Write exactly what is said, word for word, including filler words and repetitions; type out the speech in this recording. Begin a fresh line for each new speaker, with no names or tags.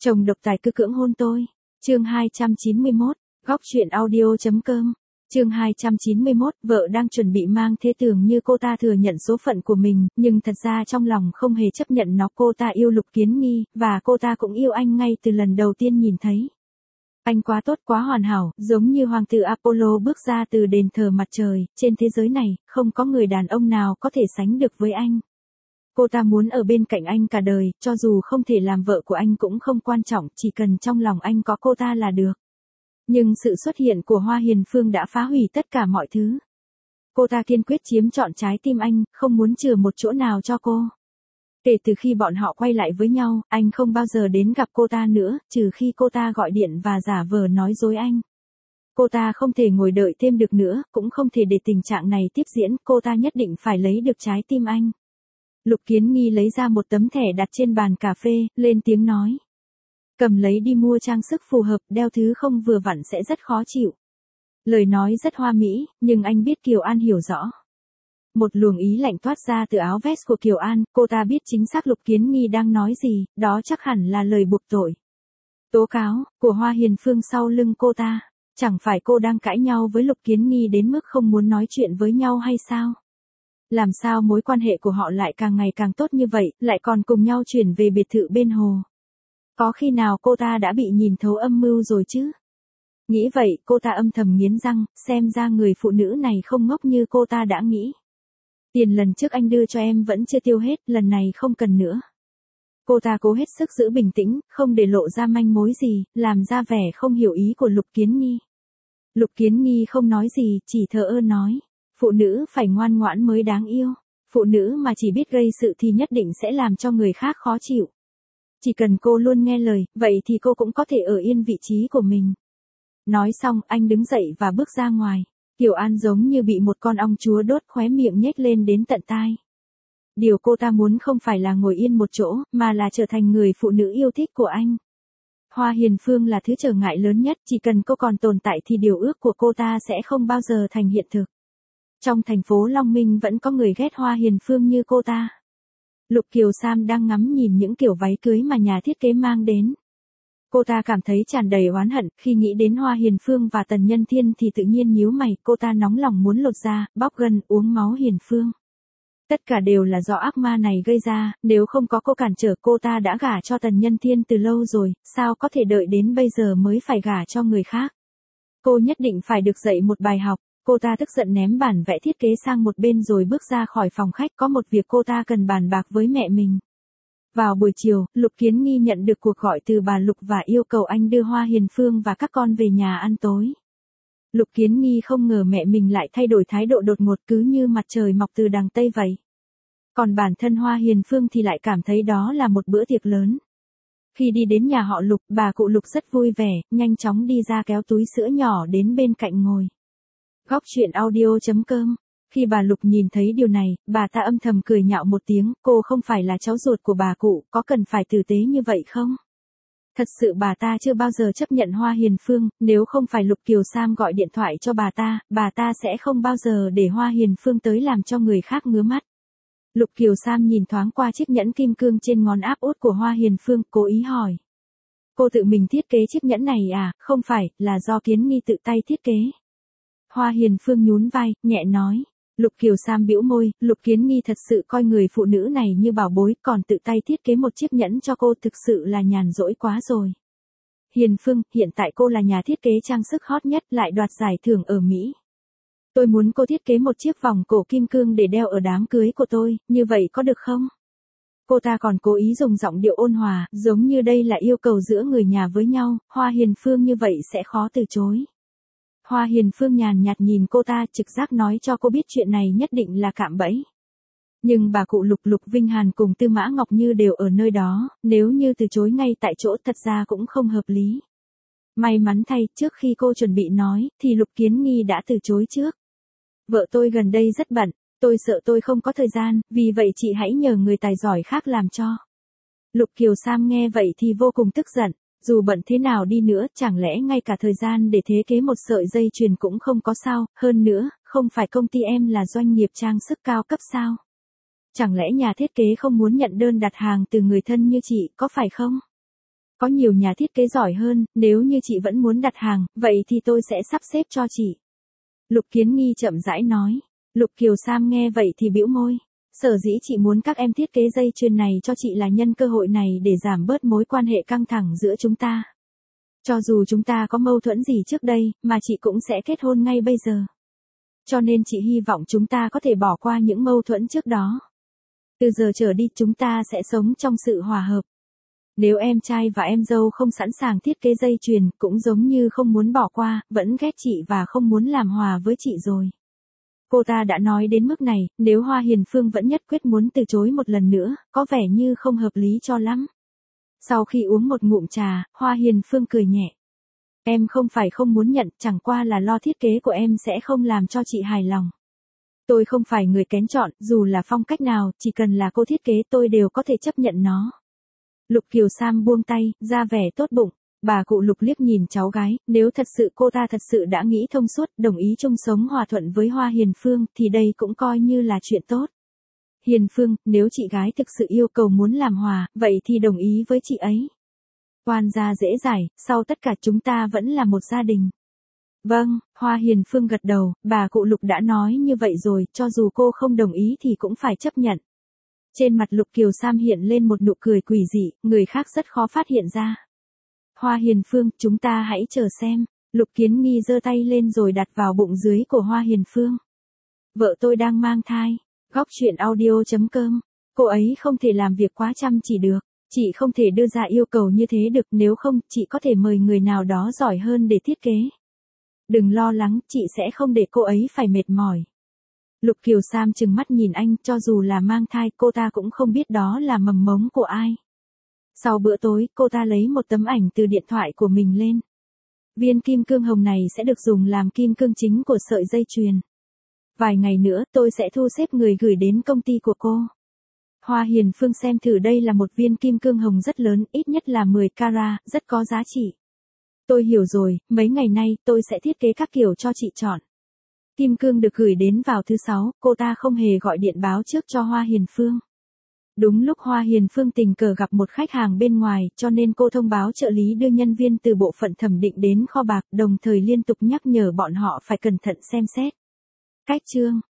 Chồng độc tài cứ cưỡng hôn tôi. Chương hai trăm chín mươi mốt, góc truyện audio chấm com. Chương hai trăm chín mươi mốt, vợ đang chuẩn bị mang thế tưởng như cô ta thừa nhận số phận của mình, nhưng thật ra trong lòng không hề chấp nhận nó. Cô ta yêu Lục Kiến Nghi, và cô ta cũng yêu anh ngay từ lần đầu tiên nhìn thấy. Anh quá tốt, quá hoàn hảo, giống như hoàng tử Apollo bước ra từ đền thờ mặt trời, trên thế giới này, không có người đàn ông nào có thể sánh được với anh. Cô ta muốn ở bên cạnh anh cả đời, cho dù không thể làm vợ của anh cũng không quan trọng, chỉ cần trong lòng anh có cô ta là được. Nhưng sự xuất hiện của Hoa Hiền Phương đã phá hủy tất cả mọi thứ. Cô ta kiên quyết chiếm trọn trái tim anh, không muốn chừa một chỗ nào cho cô. Kể từ khi bọn họ quay lại với nhau, anh không bao giờ đến gặp cô ta nữa, trừ khi cô ta gọi điện và giả vờ nói dối anh. Cô ta không thể ngồi đợi thêm được nữa, cũng không thể để tình trạng này tiếp diễn, cô ta nhất định phải lấy được trái tim anh. Lục Kiến Nghi lấy ra một tấm thẻ đặt trên bàn cà phê, lên tiếng nói. Cầm lấy đi mua trang sức phù hợp, đeo thứ không vừa vặn sẽ rất khó chịu. Lời nói rất hoa mỹ, nhưng anh biết Kiều An hiểu rõ. Một luồng ý lạnh toát ra từ áo vest của Kiều An, cô ta biết chính xác Lục Kiến Nghi đang nói gì, đó chắc hẳn là lời buộc tội. Tố cáo, của Hoa Hiền Phương sau lưng cô ta. Chẳng phải cô đang cãi nhau với Lục Kiến Nghi đến mức không muốn nói chuyện với nhau hay sao? Làm sao mối quan hệ của họ lại càng ngày càng tốt như vậy, lại còn cùng nhau chuyển về biệt thự bên hồ? Có khi nào cô ta đã bị nhìn thấu âm mưu rồi chứ? Nghĩ vậy, cô ta âm thầm nghiến răng, xem ra người phụ nữ này không ngốc như cô ta đã nghĩ. Tiền lần trước anh đưa cho em vẫn chưa tiêu hết, lần này không cần nữa. Cô ta cố hết sức giữ bình tĩnh, không để lộ ra manh mối gì, làm ra vẻ không hiểu ý của Lục Kiến Nghi. Lục Kiến Nghi không nói gì, chỉ thờ ơ nói. Phụ nữ phải ngoan ngoãn mới đáng yêu. Phụ nữ mà chỉ biết gây sự thì nhất định sẽ làm cho người khác khó chịu. Chỉ cần cô luôn nghe lời, vậy thì cô cũng có thể ở yên vị trí của mình. Nói xong, anh đứng dậy và bước ra ngoài. Kiều An giống như bị một con ong chúa đốt, khóe miệng nhếch lên đến tận tai. Điều cô ta muốn không phải là ngồi yên một chỗ, mà là trở thành người phụ nữ yêu thích của anh. Hoa Hiền Phương là thứ trở ngại lớn nhất, chỉ cần cô còn tồn tại thì điều ước của cô ta sẽ không bao giờ thành hiện thực. Trong thành phố Long Minh vẫn có người ghét Hoa Hiền Phương như cô ta. Lục Kiều Sam đang ngắm nhìn những kiểu váy cưới mà nhà thiết kế mang đến. Cô ta cảm thấy tràn đầy oán hận, khi nghĩ đến Hoa Hiền Phương và Tần Nhân Thiên thì tự nhiên nhíu mày, cô ta nóng lòng muốn lột da, bóc gân, uống máu Hiền Phương. Tất cả đều là do ác ma này gây ra, nếu không có cô cản trở cô ta đã gả cho Tần Nhân Thiên từ lâu rồi, sao có thể đợi đến bây giờ mới phải gả cho người khác. Cô nhất định phải được dạy một bài học. Cô ta tức giận ném bản vẽ thiết kế sang một bên rồi bước ra khỏi phòng khách, có một việc cô ta cần bàn bạc với mẹ mình. Vào buổi chiều, Lục Kiến Nghi nhận được cuộc gọi từ bà Lục và yêu cầu anh đưa Hoa Hiền Phương và các con về nhà ăn tối. Lục Kiến Nghi không ngờ mẹ mình lại thay đổi thái độ đột ngột, cứ như mặt trời mọc từ đằng Tây vậy. Còn bản thân Hoa Hiền Phương thì lại cảm thấy đó là một bữa tiệc lớn. Khi đi đến nhà họ Lục, bà cụ Lục rất vui vẻ, nhanh chóng đi ra kéo túi sữa nhỏ đến bên cạnh ngồi. Góc truyện audio chấm com. Khi bà Lục nhìn thấy điều này, bà ta âm thầm cười nhạo một tiếng, cô không phải là cháu ruột của bà cụ, có cần phải tử tế như vậy không? Thật sự bà ta chưa bao giờ chấp nhận Hoa Hiền Phương, nếu không phải Lục Kiều Sam gọi điện thoại cho bà ta, bà ta sẽ không bao giờ để Hoa Hiền Phương tới làm cho người khác ngứa mắt. Lục Kiều Sam nhìn thoáng qua chiếc nhẫn kim cương trên ngón áp út của Hoa Hiền Phương, cố ý hỏi. Cô tự mình thiết kế chiếc nhẫn này à? Không phải, là do Kiến Nghi tự tay thiết kế. Hoa Hiền Phương nhún vai, nhẹ nói. Lục Kiều Sam bĩu môi, Lục Kiến Nghi thật sự coi người phụ nữ này như bảo bối, còn tự tay thiết kế một chiếc nhẫn cho cô, thực sự là nhàn rỗi quá rồi. Hiền Phương, hiện tại cô là nhà thiết kế trang sức hot nhất, lại đoạt giải thưởng ở Mỹ. Tôi muốn cô thiết kế một chiếc vòng cổ kim cương để đeo ở đám cưới của tôi, như vậy có được không? Cô ta còn cố ý dùng giọng điệu ôn hòa, giống như đây là yêu cầu giữa người nhà với nhau, Hoa Hiền Phương như vậy sẽ khó từ chối. Hoa Hiền Phương nhàn nhạt nhìn cô ta, trực giác nói cho cô biết chuyện này nhất định là cạm bẫy. Nhưng bà cụ Lục Lục Vinh Hàn cùng Tư Mã Ngọc Như đều ở nơi đó, nếu như từ chối ngay tại chỗ thật ra cũng không hợp lý. May mắn thay, trước khi cô chuẩn bị nói, thì Lục Kiến Nghi đã từ chối trước. Vợ tôi gần đây rất bận, tôi sợ tôi không có thời gian, vì vậy chị hãy nhờ người tài giỏi khác làm cho. Lục Kiều Sam nghe vậy thì vô cùng tức giận. Dù bận thế nào đi nữa, chẳng lẽ ngay cả thời gian để thiết kế một sợi dây chuyền cũng không có sao, hơn nữa, không phải công ty em là doanh nghiệp trang sức cao cấp sao? Chẳng lẽ nhà thiết kế không muốn nhận đơn đặt hàng từ người thân như chị, có phải không? Có nhiều nhà thiết kế giỏi hơn, nếu như chị vẫn muốn đặt hàng, vậy thì tôi sẽ sắp xếp cho chị. Lục Kiến Nghi chậm rãi nói. Lục Kiều Sam nghe vậy thì bĩu môi. Sở dĩ chị muốn các em thiết kế dây chuyền này cho chị là nhân cơ hội này để giảm bớt mối quan hệ căng thẳng giữa chúng ta. Cho dù chúng ta có mâu thuẫn gì trước đây, mà chị cũng sẽ kết hôn ngay bây giờ. Cho nên chị hy vọng chúng ta có thể bỏ qua những mâu thuẫn trước đó. Từ giờ trở đi chúng ta sẽ sống trong sự hòa hợp. Nếu em trai và em dâu không sẵn sàng thiết kế dây chuyền, cũng giống như không muốn bỏ qua, vẫn ghét chị và không muốn làm hòa với chị rồi. Cô ta đã nói đến mức này, nếu Hoa Hiền Phương vẫn nhất quyết muốn từ chối một lần nữa, có vẻ như không hợp lý cho lắm. Sau khi uống một ngụm trà, Hoa Hiền Phương cười nhẹ. Em không phải không muốn nhận, chẳng qua là lo thiết kế của em sẽ không làm cho chị hài lòng. Tôi không phải người kén chọn, dù là phong cách nào, chỉ cần là cô thiết kế tôi đều có thể chấp nhận nó. Lục Kiều Sam buông tay, ra vẻ tốt bụng. Bà cụ Lục liếc nhìn cháu gái, nếu thật sự cô ta thật sự đã nghĩ thông suốt, đồng ý chung sống hòa thuận với Hoa Hiền Phương, thì đây cũng coi như là chuyện tốt. Hiền Phương, nếu chị gái thực sự yêu cầu muốn làm hòa, vậy thì đồng ý với chị ấy. Oan gia dễ giải, sau tất cả chúng ta vẫn là một gia đình. Vâng, Hoa Hiền Phương gật đầu, bà cụ Lục đã nói như vậy rồi, cho dù cô không đồng ý thì cũng phải chấp nhận. Trên mặt Lục Kiều Sam hiện lên một nụ cười quỷ dị, người khác rất khó phát hiện ra. Hoa Hiền Phương, chúng ta hãy chờ xem. Lục Kiến Nghi giơ tay lên rồi đặt vào bụng dưới của Hoa Hiền Phương. Vợ tôi đang mang thai. Góc truyện audio chấm com. Cô ấy không thể làm việc quá chăm chỉ được. Chị không thể đưa ra yêu cầu như thế được, nếu không, chị có thể mời người nào đó giỏi hơn để thiết kế. Đừng lo lắng, chị sẽ không để cô ấy phải mệt mỏi. Lục Kiều Sam trừng mắt nhìn anh, cho dù là mang thai, cô ta cũng không biết đó là mầm mống của ai. Sau bữa tối, cô ta lấy một tấm ảnh từ điện thoại của mình lên. Viên kim cương hồng này sẽ được dùng làm kim cương chính của sợi dây chuyền. Vài ngày nữa, tôi sẽ thu xếp người gửi đến công ty của cô. Hoa Hiền Phương xem thử, đây là một viên kim cương hồng rất lớn, ít nhất là mười carat, rất có giá trị. Tôi hiểu rồi, mấy ngày nay, tôi sẽ thiết kế các kiểu cho chị chọn. Kim cương được gửi đến vào thứ sáu, cô ta không hề gọi điện báo trước cho Hoa Hiền Phương. Đúng lúc Hoa Hiền Phương tình cờ gặp một khách hàng bên ngoài, cho nên cô thông báo trợ lý đưa nhân viên từ bộ phận thẩm định đến kho bạc, đồng thời liên tục nhắc nhở bọn họ phải cẩn thận xem xét. Cách chương